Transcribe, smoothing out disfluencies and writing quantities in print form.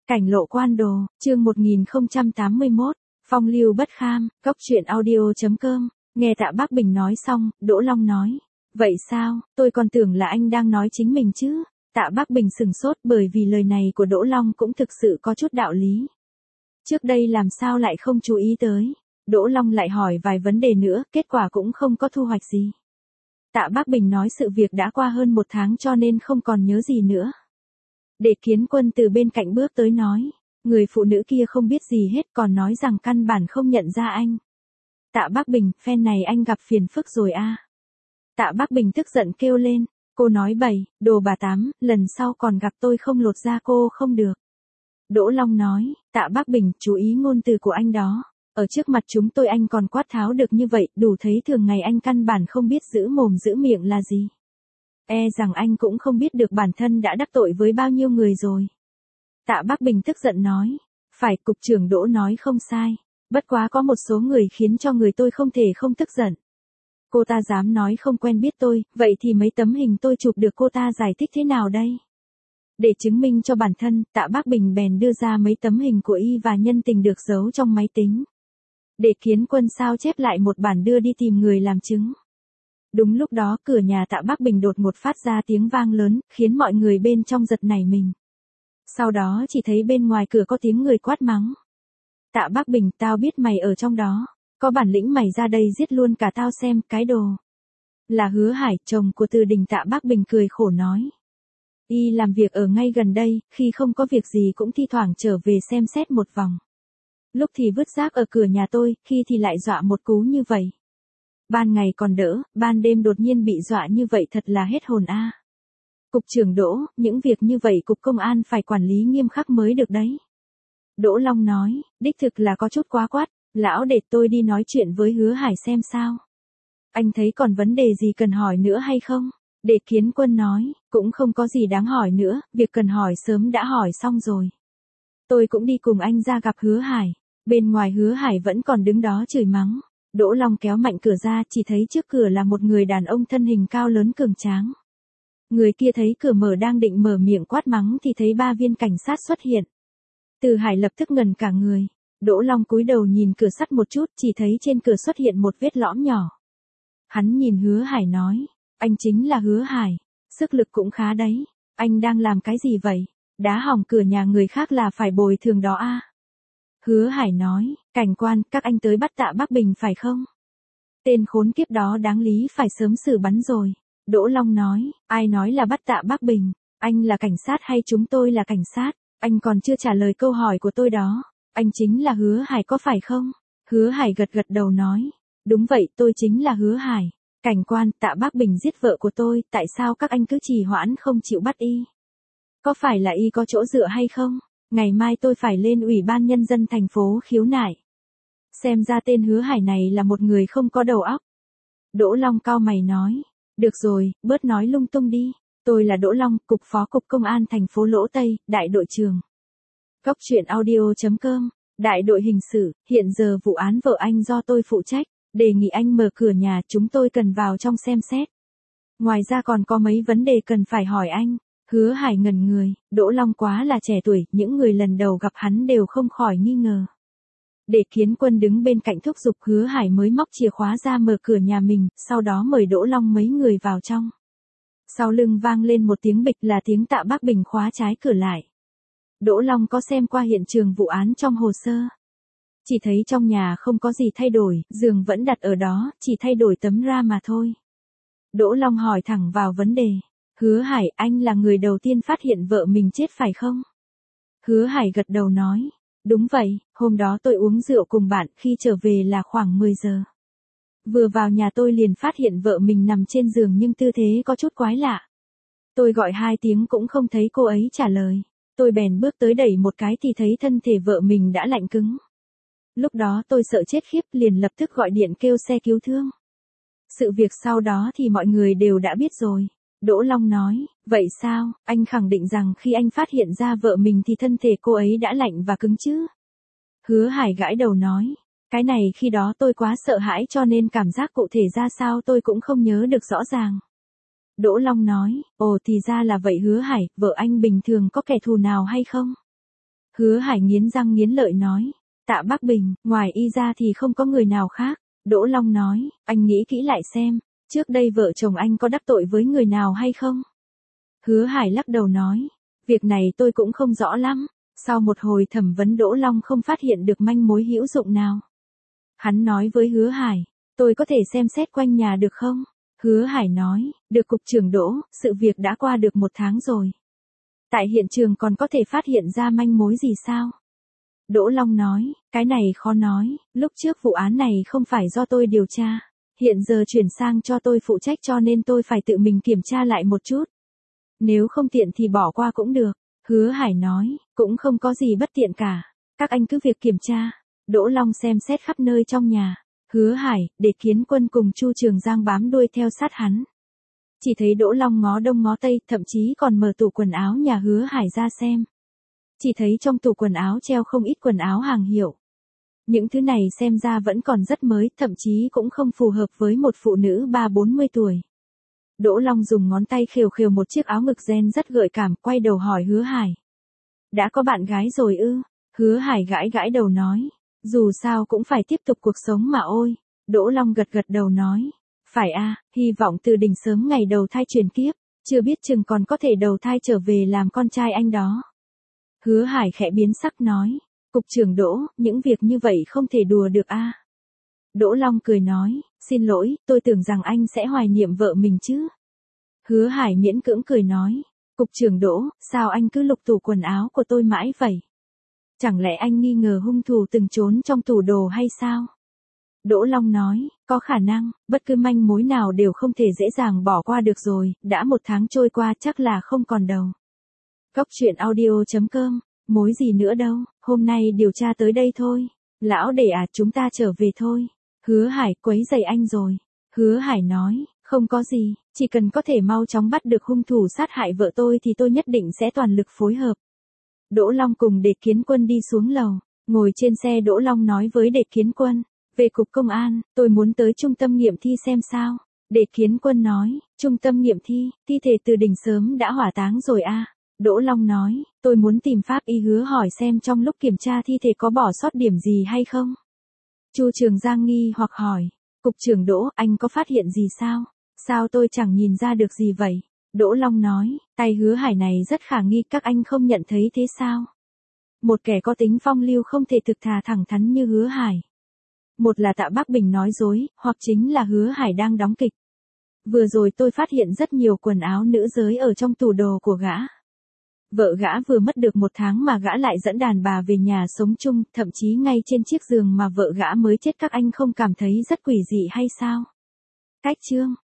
Cảnh lộ quan đồ, chương 1081, phong lưu bất kham, cốc truyện audio.com, nghe Tạ Bác Bình nói xong, Đỗ Long nói. Vậy sao, tôi còn tưởng là anh đang nói chính mình chứ. Tạ Bác Bình sửng sốt bởi vì lời này của Đỗ Long cũng thực sự có chút đạo lý. Trước đây làm sao lại không chú ý tới. Đỗ Long lại hỏi vài vấn đề nữa, kết quả cũng không có thu hoạch gì. Tạ Bác Bình nói sự việc đã qua hơn 1 tháng cho nên không còn nhớ gì nữa. Để Kiến Quân từ bên cạnh bước tới nói, người phụ nữ kia không biết gì hết còn nói rằng căn bản không nhận ra anh. Tạ Bác Bình, phen này anh gặp phiền phức rồi a. Tạ Bác Bình tức giận kêu lên, cô nói bậy, đồ bà tám, lần sau còn gặp tôi không lột da cô không được. Đỗ Long nói, Tạ Bác Bình, chú ý ngôn từ của anh đó. Ở trước mặt chúng tôi anh còn quát tháo được như vậy, đủ thấy thường ngày anh căn bản không biết giữ mồm giữ miệng là gì. E rằng anh cũng không biết được bản thân đã đắc tội với bao nhiêu người rồi. Tạ Bác Bình tức giận nói, phải, cục trưởng Đỗ nói không sai, bất quá có một số người khiến cho người tôi không thể không tức giận. Cô ta dám nói không quen biết tôi, vậy thì mấy tấm hình tôi chụp được cô ta giải thích thế nào đây? Để chứng minh cho bản thân, Tạ Bác Bình bèn đưa ra mấy tấm hình của y và nhân tình được giấu trong máy tính. Để Kiến Quân sao chép lại một bản đưa đi tìm người làm chứng. Đúng lúc đó cửa nhà Tạ Bác Bình đột ngột phát ra tiếng vang lớn, khiến mọi người bên trong giật nảy mình. Sau đó chỉ thấy bên ngoài cửa có tiếng người quát mắng. Tạ Bác Bình, tao biết mày ở trong đó, có bản lĩnh mày ra đây giết luôn cả tao xem, cái đồ. Là Hứa Hải, chồng của Từ Đình. Tạ Bác Bình cười khổ nói. Y làm việc ở ngay gần đây, khi không có việc gì cũng thi thoảng trở về xem xét một vòng. Lúc thì vứt rác ở cửa nhà tôi, khi thì lại dọa một cú như vậy. Ban ngày còn đỡ, ban đêm đột nhiên bị dọa như vậy thật là hết hồn a. Cục trưởng Đỗ, những việc như vậy cục công an phải quản lý nghiêm khắc mới được đấy. Đỗ Long nói, đích thực là có chút quá quát, lão để tôi đi nói chuyện với Hứa Hải xem sao. Anh thấy còn vấn đề gì cần hỏi nữa hay không? Để Kiến Quân nói, cũng không có gì đáng hỏi nữa, việc cần hỏi sớm đã hỏi xong rồi. Tôi cũng đi cùng anh ra gặp Hứa Hải, bên ngoài Hứa Hải vẫn còn đứng đó chửi mắng. Đỗ Long kéo mạnh cửa ra, chỉ thấy trước cửa là một người đàn ông thân hình cao lớn cường tráng. Người kia thấy cửa mở đang định mở miệng quát mắng thì thấy 3 viên cảnh sát xuất hiện. Từ Hải lập tức ngần cả người. Đỗ Long cúi đầu nhìn cửa sắt một chút, chỉ thấy trên cửa xuất hiện một vết lõm nhỏ. Hắn nhìn Hứa Hải nói, anh chính là Hứa Hải, sức lực cũng khá đấy, anh đang làm cái gì vậy? Đá hỏng cửa nhà người khác là phải bồi thường đó a. Hứa Hải nói, cảnh quan, các anh tới bắt Tạ Bác Bình phải không? Tên khốn kiếp đó đáng lý phải sớm xử bắn rồi. Đỗ Long nói, ai nói là bắt Tạ Bác Bình, anh là cảnh sát hay chúng tôi là cảnh sát, anh còn chưa trả lời câu hỏi của tôi đó, anh chính là Hứa Hải có phải không? Hứa Hải gật gật đầu nói, đúng vậy tôi chính là Hứa Hải. Cảnh quan, Tạ Bác Bình giết vợ của tôi, tại sao các anh cứ trì hoãn không chịu bắt y? Có phải là y có chỗ dựa hay không? Ngày mai tôi phải lên Ủy ban Nhân dân thành phố khiếu nại. Xem ra tên Hứa Hải này là một người không có đầu óc. Đỗ Long cau mày nói, được rồi, bớt nói lung tung đi. Tôi là Đỗ Long, cục phó cục công an thành phố Lỗ Tây, đại đội trưởng. Cốc truyện audio.com, đại đội hình sự, hiện giờ vụ án vợ anh do tôi phụ trách, đề nghị anh mở cửa nhà, chúng tôi cần vào trong xem xét. Ngoài ra còn có mấy vấn đề cần phải hỏi anh. Hứa Hải ngẩn người, Đỗ Long quá là trẻ tuổi, những người lần đầu gặp hắn đều không khỏi nghi ngờ. Để Kiến Quân đứng bên cạnh thúc giục, Hứa Hải mới móc chìa khóa ra mở cửa nhà mình, sau đó mời Đỗ Long mấy người vào trong. Sau lưng vang lên một tiếng bịch, là tiếng Tạ Bác Bình khóa trái cửa lại. Đỗ Long có xem qua hiện trường vụ án trong hồ sơ. Chỉ thấy trong nhà không có gì thay đổi, giường vẫn đặt ở đó, chỉ thay đổi tấm ra mà thôi. Đỗ Long hỏi thẳng vào vấn đề. Hứa Hải, anh là người đầu tiên phát hiện vợ mình chết phải không? Hứa Hải gật đầu nói, đúng vậy, hôm đó tôi uống rượu cùng bạn, khi trở về là khoảng 10 giờ. Vừa vào nhà tôi liền phát hiện vợ mình nằm trên giường nhưng tư thế có chút quái lạ. Tôi gọi 2 tiếng cũng không thấy cô ấy trả lời. Tôi bèn bước tới đẩy một cái thì thấy thân thể vợ mình đã lạnh cứng. Lúc đó tôi sợ chết khiếp liền lập tức gọi điện kêu xe cứu thương. Sự việc sau đó thì mọi người đều đã biết rồi. Đỗ Long nói, vậy sao, anh khẳng định rằng khi anh phát hiện ra vợ mình thì thân thể cô ấy đã lạnh và cứng chứ? Hứa Hải gãi đầu nói, cái này khi đó tôi quá sợ hãi cho nên cảm giác cụ thể ra sao tôi cũng không nhớ được rõ ràng. Đỗ Long nói, ồ thì ra là vậy Hứa Hải, vợ anh bình thường có kẻ thù nào hay không? Hứa Hải nghiến răng nghiến lợi nói. Tạ Bắc Bình, ngoài y ra thì không có người nào khác. Đỗ Long nói, anh nghĩ kỹ lại xem, trước đây vợ chồng anh có đắc tội với người nào hay không? Hứa Hải lắc đầu nói, việc này tôi cũng không rõ lắm. Sau một hồi thẩm vấn Đỗ Long không phát hiện được manh mối hữu dụng nào. Hắn nói với Hứa Hải, tôi có thể xem xét quanh nhà được không? Hứa Hải nói, được cục trưởng Đỗ, sự việc đã qua được 1 tháng rồi. Tại hiện trường còn có thể phát hiện ra manh mối gì sao? Đỗ Long nói, cái này khó nói, lúc trước vụ án này không phải do tôi điều tra. Hiện giờ chuyển sang cho tôi phụ trách cho nên tôi phải tự mình kiểm tra lại một chút. Nếu không tiện thì bỏ qua cũng được. Hứa Hải nói, cũng không có gì bất tiện cả. Các anh cứ việc kiểm tra. Đỗ Long xem xét khắp nơi trong nhà. Hứa Hải, để Kiến Quân cùng Chu Trường Giang bám đuôi theo sát hắn. Chỉ thấy Đỗ Long ngó đông ngó tây, thậm chí còn mở tủ quần áo nhà Hứa Hải ra xem. Chỉ thấy trong tủ quần áo treo không ít quần áo hàng hiệu. Những thứ này xem ra vẫn còn rất mới, thậm chí cũng không phù hợp với một phụ nữ 30-40 tuổi. Đỗ Long dùng ngón tay khều khều một chiếc áo ngực ren rất gợi cảm, quay đầu hỏi Hứa Hải. Đã có bạn gái rồi ư? Hứa Hải gãi gãi đầu nói. Dù sao cũng phải tiếp tục cuộc sống mà ôi. Đỗ Long gật gật đầu nói. Phải a, hy vọng từ đỉnh sớm ngày đầu thai chuyển kiếp, chưa biết chừng còn có thể đầu thai trở về làm con trai anh đó. Hứa Hải khẽ biến sắc nói. Cục trưởng Đỗ, những việc như vậy không thể đùa được a. Đỗ Long cười nói, xin lỗi, tôi tưởng rằng anh sẽ hoài niệm vợ mình chứ. Hứa Hải miễn cưỡng cười nói, cục trưởng Đỗ, sao anh cứ lục tủ quần áo của tôi mãi vậy? Chẳng lẽ anh nghi ngờ hung thủ từng trốn trong tủ đồ hay sao? Đỗ Long nói, có khả năng, bất cứ manh mối nào đều không thể dễ dàng bỏ qua được rồi, đã 1 tháng trôi qua chắc là không còn đâu. Cóc truyện audio.com, mối gì nữa đâu, hôm nay điều tra tới đây thôi. Lão để chúng ta trở về thôi. Hứa Hải, quấy rầy anh rồi. Hứa Hải nói, không có gì, chỉ cần có thể mau chóng bắt được hung thủ sát hại vợ tôi thì tôi nhất định sẽ toàn lực phối hợp. Đỗ Long cùng Địch Kiến Quân đi xuống lầu, ngồi trên xe Đỗ Long nói với Địch Kiến Quân, về cục công an, tôi muốn tới trung tâm nghiệm thi xem sao. Địch Kiến Quân nói, trung tâm nghiệm thi, thi thể từ đỉnh sớm đã hỏa táng rồi a. Đỗ Long nói, tôi muốn tìm pháp y. Hứa hỏi xem trong lúc kiểm tra thi thể có bỏ sót điểm gì hay không. Chu Trường Giang nghi hoặc hỏi, cục trưởng Đỗ, anh có phát hiện gì sao? Sao tôi chẳng nhìn ra được gì vậy? Đỗ Long nói, tay Hứa Hải này rất khả nghi, các anh không nhận thấy thế sao? Một kẻ có tính phong lưu không thể thực thà thẳng thắn như Hứa Hải. Một là Tạ Bắc Bình nói dối, hoặc chính là Hứa Hải đang đóng kịch. Vừa rồi tôi phát hiện rất nhiều quần áo nữ giới ở trong tủ đồ của gã. Vợ gã vừa mất được 1 tháng mà gã lại dẫn đàn bà về nhà sống chung, thậm chí ngay trên chiếc giường mà vợ gã mới chết. Các anh không cảm thấy rất quỷ dị hay sao? Cách chương